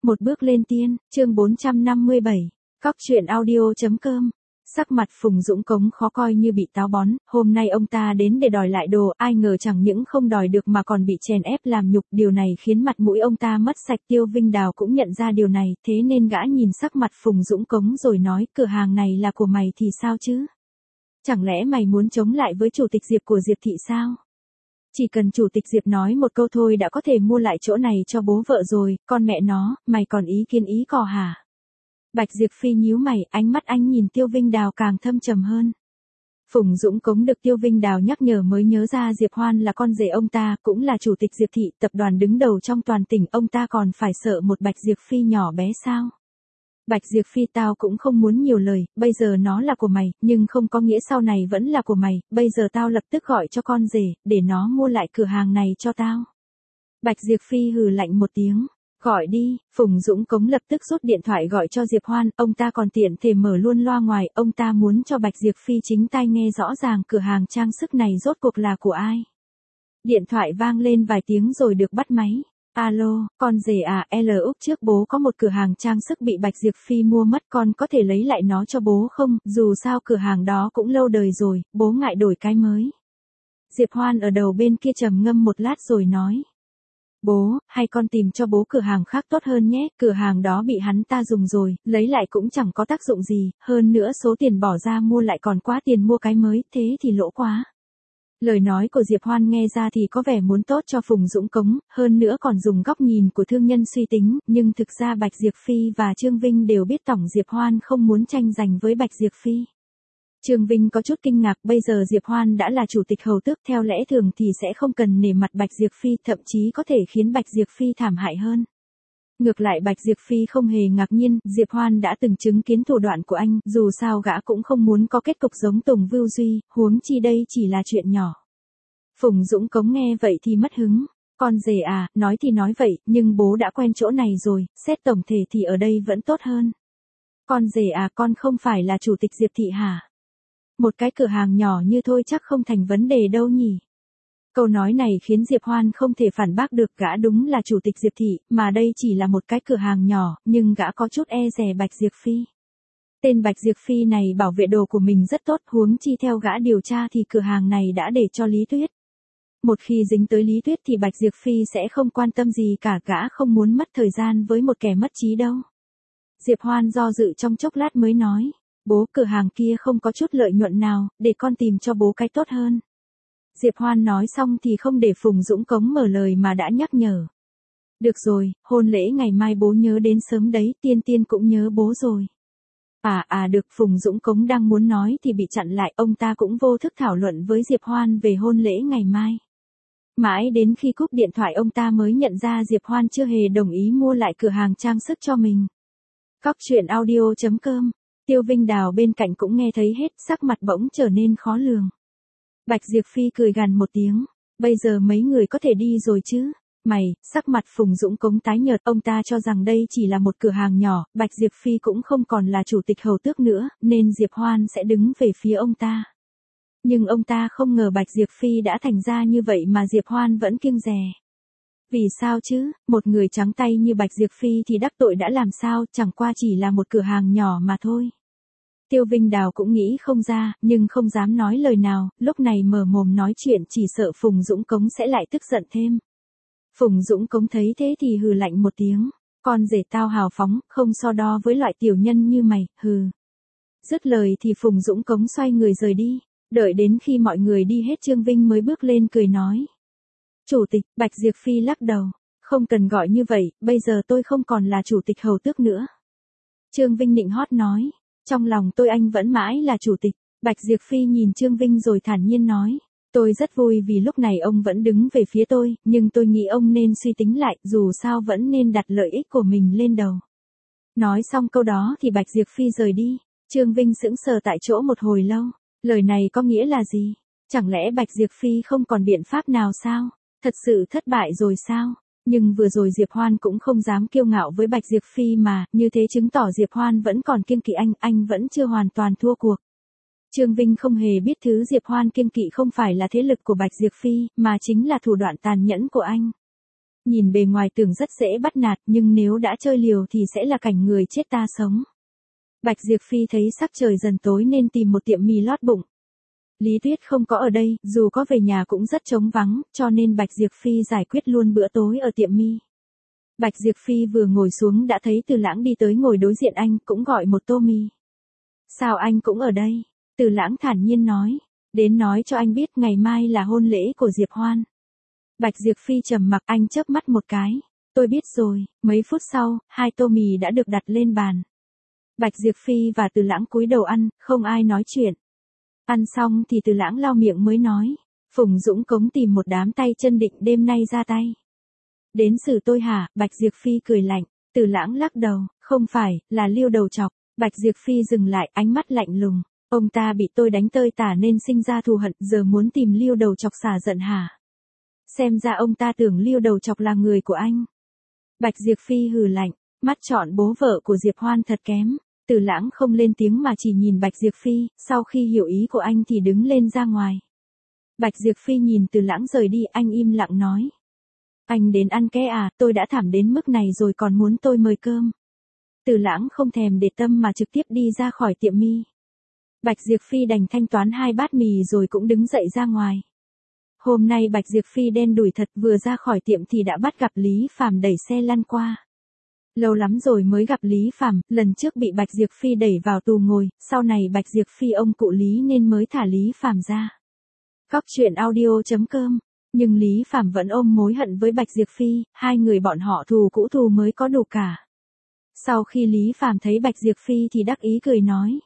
Một bước lên tiên, chương 457, Cóc truyện audio.com. Sắc mặt Phùng Dũng Cống khó coi như bị táo bón, hôm nay ông ta đến để đòi lại đồ, ai ngờ chẳng những không đòi được mà còn bị chèn ép làm nhục, điều này khiến mặt mũi ông ta mất sạch. Tiêu Vinh Đào cũng nhận ra điều này, thế nên gã nhìn sắc mặt Phùng Dũng Cống rồi nói, cửa hàng này là của mày thì sao chứ? Chẳng lẽ mày muốn chống lại với chủ tịch Diệp của Diệp thị sao? Chỉ cần chủ tịch Diệp nói một câu thôi đã có thể mua lại chỗ này cho bố vợ rồi, con mẹ nó, mày còn ý kiến ý cò hả? Bạch Diệp Phi nhíu mày, ánh mắt anh nhìn Tiêu Vinh Đào càng thâm trầm hơn. Phùng Dũng Cống được Tiêu Vinh Đào nhắc nhở mới nhớ ra Diệp Hoan là con rể ông ta, cũng là chủ tịch Diệp thị, tập đoàn đứng đầu trong toàn tỉnh, ông ta còn phải sợ một Bạch Diệp Phi nhỏ bé sao? Bạch Diệp Phi, tao cũng không muốn nhiều lời, bây giờ nó là của mày, nhưng không có nghĩa sau này vẫn là của mày, bây giờ tao lập tức gọi cho con rể, để nó mua lại cửa hàng này cho tao. Bạch Diệp Phi hừ lạnh một tiếng. Gọi đi, Phùng Dũng Cống lập tức rút điện thoại gọi cho Diệp Hoan, ông ta còn tiện thể mở luôn loa ngoài, ông ta muốn cho Bạch Diệp Phi chính tai nghe rõ ràng cửa hàng trang sức này rốt cuộc là của ai. Điện thoại vang lên vài tiếng rồi được bắt máy. Alo, con rể à, Úc trước bố có một cửa hàng trang sức bị Bạch Diệp Phi mua mất, con có thể lấy lại nó cho bố không, dù sao cửa hàng đó cũng lâu đời rồi, bố ngại đổi cái mới. Diệp Hoan ở đầu bên kia trầm ngâm một lát rồi nói. Bố, hay con tìm cho bố cửa hàng khác tốt hơn nhé, cửa hàng đó bị hắn ta dùng rồi, lấy lại cũng chẳng có tác dụng gì, hơn nữa số tiền bỏ ra mua lại còn quá tiền mua cái mới, thế thì lỗ quá. Lời nói của Diệp Hoan nghe ra thì có vẻ muốn tốt cho Phùng Dũng Cống, hơn nữa còn dùng góc nhìn của thương nhân suy tính, nhưng thực ra Bạch Diệp Phi và Trương Vinh đều biết tổng Diệp Hoan không muốn tranh giành với Bạch Diệp Phi. Trương Vinh có chút kinh ngạc, bây giờ Diệp Hoan đã là chủ tịch hầu tước, theo lẽ thường thì sẽ không cần nể mặt Bạch Diệp Phi, thậm chí có thể khiến Bạch Diệp Phi thảm hại hơn. Ngược lại Bạch Diệp Phi không hề ngạc nhiên, Diệp Hoan đã từng chứng kiến thủ đoạn của anh, dù sao gã cũng không muốn có kết cục giống Tùng Vưu Duy, huống chi đây chỉ là chuyện nhỏ. Phùng Dũng Cống nghe vậy thì mất hứng. Con rể à, nói thì nói vậy, nhưng bố đã quen chỗ này rồi, xét tổng thể thì ở đây vẫn tốt hơn. Con rể à, con không phải là chủ tịch Diệp thị hả? Một cái cửa hàng nhỏ như thôi chắc không thành vấn đề đâu nhỉ. Câu nói này khiến Diệp Hoan không thể phản bác được, gã đúng là chủ tịch Diệp thị, mà đây chỉ là một cái cửa hàng nhỏ, nhưng gã có chút e dè Bạch Diệp Phi. Tên Bạch Diệp Phi này bảo vệ đồ của mình rất tốt, huống chi theo gã điều tra thì cửa hàng này đã để cho Lý Tuyết. Một khi dính tới Lý Tuyết thì Bạch Diệp Phi sẽ không quan tâm gì cả, gã không muốn mất thời gian với một kẻ mất trí đâu. Diệp Hoan do dự trong chốc lát mới nói. Bố, cửa hàng kia không có chút lợi nhuận nào, để con tìm cho bố cái tốt hơn. Diệp Hoan nói xong thì không để Phùng Dũng Cống mở lời mà đã nhắc nhở. Được rồi, hôn lễ ngày mai bố nhớ đến sớm đấy, Tiên Tiên cũng nhớ bố rồi. Được, Phùng Dũng Cống đang muốn nói thì bị chặn lại, ông ta cũng vô thức thảo luận với Diệp Hoan về hôn lễ ngày mai. Mãi đến khi cúp điện thoại ông ta mới nhận ra Diệp Hoan chưa hề đồng ý mua lại cửa hàng trang sức cho mình. Cóc truyện audio.com. Tiêu Vinh Đào bên cạnh cũng nghe thấy hết, sắc mặt bỗng trở nên khó lường. Bạch Diệp Phi cười gằn một tiếng, bây giờ mấy người có thể đi rồi chứ? Mày, sắc mặt Phùng Dũng Cống tái nhợt, ông ta cho rằng đây chỉ là một cửa hàng nhỏ, Bạch Diệp Phi cũng không còn là chủ tịch hầu tước nữa, nên Diệp Hoan sẽ đứng về phía ông ta. Nhưng ông ta không ngờ Bạch Diệp Phi đã thành ra như vậy mà Diệp Hoan vẫn kiêng dè. Vì sao chứ, một người trắng tay như Bạch Diệp Phi thì đắc tội đã làm sao, chẳng qua chỉ là một cửa hàng nhỏ mà thôi. Tiêu Vinh Đào cũng nghĩ không ra, nhưng không dám nói lời nào, lúc này mở mồm nói chuyện chỉ sợ Phùng Dũng Cống sẽ lại tức giận thêm. Phùng Dũng Cống thấy thế thì hừ lạnh một tiếng, con rể tao hào phóng, không so đo với loại tiểu nhân như mày, hừ. Dứt lời thì Phùng Dũng Cống xoay người rời đi, đợi đến khi mọi người đi hết Trương Vinh mới bước lên cười nói. Chủ tịch, Bạch Diệp Phi lắc đầu, không cần gọi như vậy, bây giờ tôi không còn là chủ tịch hầu tước nữa. Trương Vinh nịnh hót nói, trong lòng tôi anh vẫn mãi là chủ tịch. Bạch Diệp Phi nhìn Trương Vinh rồi thản nhiên nói, tôi rất vui vì lúc này ông vẫn đứng về phía tôi, nhưng tôi nghĩ ông nên suy tính lại, dù sao vẫn nên đặt lợi ích của mình lên đầu. Nói xong câu đó thì Bạch Diệp Phi rời đi, Trương Vinh sững sờ tại chỗ một hồi lâu, lời này có nghĩa là gì? Chẳng lẽ Bạch Diệp Phi không còn biện pháp nào sao? Thật sự thất bại rồi sao? Nhưng vừa rồi Diệp Hoan cũng không dám kiêu ngạo với Bạch Diệp Phi mà, như thế chứng tỏ Diệp Hoan vẫn còn kiêng kỵ anh vẫn chưa hoàn toàn thua cuộc. Trương Vinh không hề biết thứ Diệp Hoan kiêng kỵ không phải là thế lực của Bạch Diệp Phi, mà chính là thủ đoạn tàn nhẫn của anh. Nhìn bề ngoài tưởng rất dễ bắt nạt nhưng nếu đã chơi liều thì sẽ là cảnh người chết ta sống. Bạch Diệp Phi thấy sắc trời dần tối nên tìm một tiệm mì lót bụng. Lý Tuyết không có ở đây, dù có về nhà cũng rất trống vắng, cho nên Bạch Diệp Phi giải quyết luôn bữa tối ở tiệm mì. Bạch Diệp Phi vừa ngồi xuống đã thấy Từ Lãng đi tới ngồi đối diện anh, cũng gọi một tô mì. Sao anh cũng ở đây? Từ Lãng thản nhiên nói. Đến nói cho anh biết ngày mai là hôn lễ của Diệp Hoan. Bạch Diệp Phi trầm mặc, anh chớp mắt một cái. Tôi biết rồi. Mấy phút sau, 2 tô mì đã được đặt lên bàn. Bạch Diệp Phi và Từ Lãng cúi đầu ăn, không ai nói chuyện. Ăn xong thì Từ Lãng lau miệng mới nói. Phùng Dũng Cống tìm một đám tay chân định đêm nay ra tay. Đến xử tôi hả? Bạch Diệp Phi cười lạnh. Từ Lãng lắc đầu. Không phải, là Liêu Đầu Chọc. Bạch Diệp Phi dừng lại, ánh mắt lạnh lùng. Ông ta bị tôi đánh tơi tả nên sinh ra thù hận, giờ muốn tìm Liêu Đầu Chọc xả giận hả? Xem ra ông ta tưởng Liêu Đầu Chọc là người của anh. Bạch Diệp Phi hừ lạnh, mắt chọn bố vợ của Diệp Hoan thật kém. Từ Lãng không lên tiếng mà chỉ nhìn Bạch Diệp Phi, sau khi hiểu ý của anh thì đứng lên ra ngoài. Bạch Diệp Phi nhìn Từ Lãng rời đi, anh im lặng nói. Anh đến ăn ké à, tôi đã thảm đến mức này rồi còn muốn tôi mời cơm. Từ Lãng không thèm để tâm mà trực tiếp đi ra khỏi tiệm mì. Bạch Diệp Phi đành thanh toán 2 bát mì rồi cũng đứng dậy ra ngoài. Hôm nay Bạch Diệp Phi đen đủi thật, vừa ra khỏi tiệm thì đã bắt gặp Lý Phàm đẩy xe lăn qua. Lâu lắm rồi mới gặp Lý Phàm, lần trước bị Bạch Diệp Phi đẩy vào tù ngồi, sau này Bạch Diệp Phi ông cụ Lý nên mới thả Lý Phàm ra. Cóc truyện audio.com. Nhưng Lý Phàm vẫn ôm mối hận với Bạch Diệp Phi, hai người bọn họ thù cũ thù mới có đủ cả. Sau khi Lý Phàm thấy Bạch Diệp Phi thì đắc ý cười nói.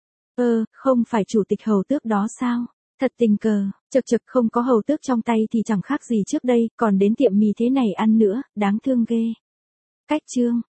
Không phải chủ tịch hầu tước đó sao? Thật tình cờ, chật chật, không có hầu tước trong tay thì chẳng khác gì trước đây, còn đến tiệm mì thế này ăn nữa, đáng thương ghê. Cách chương.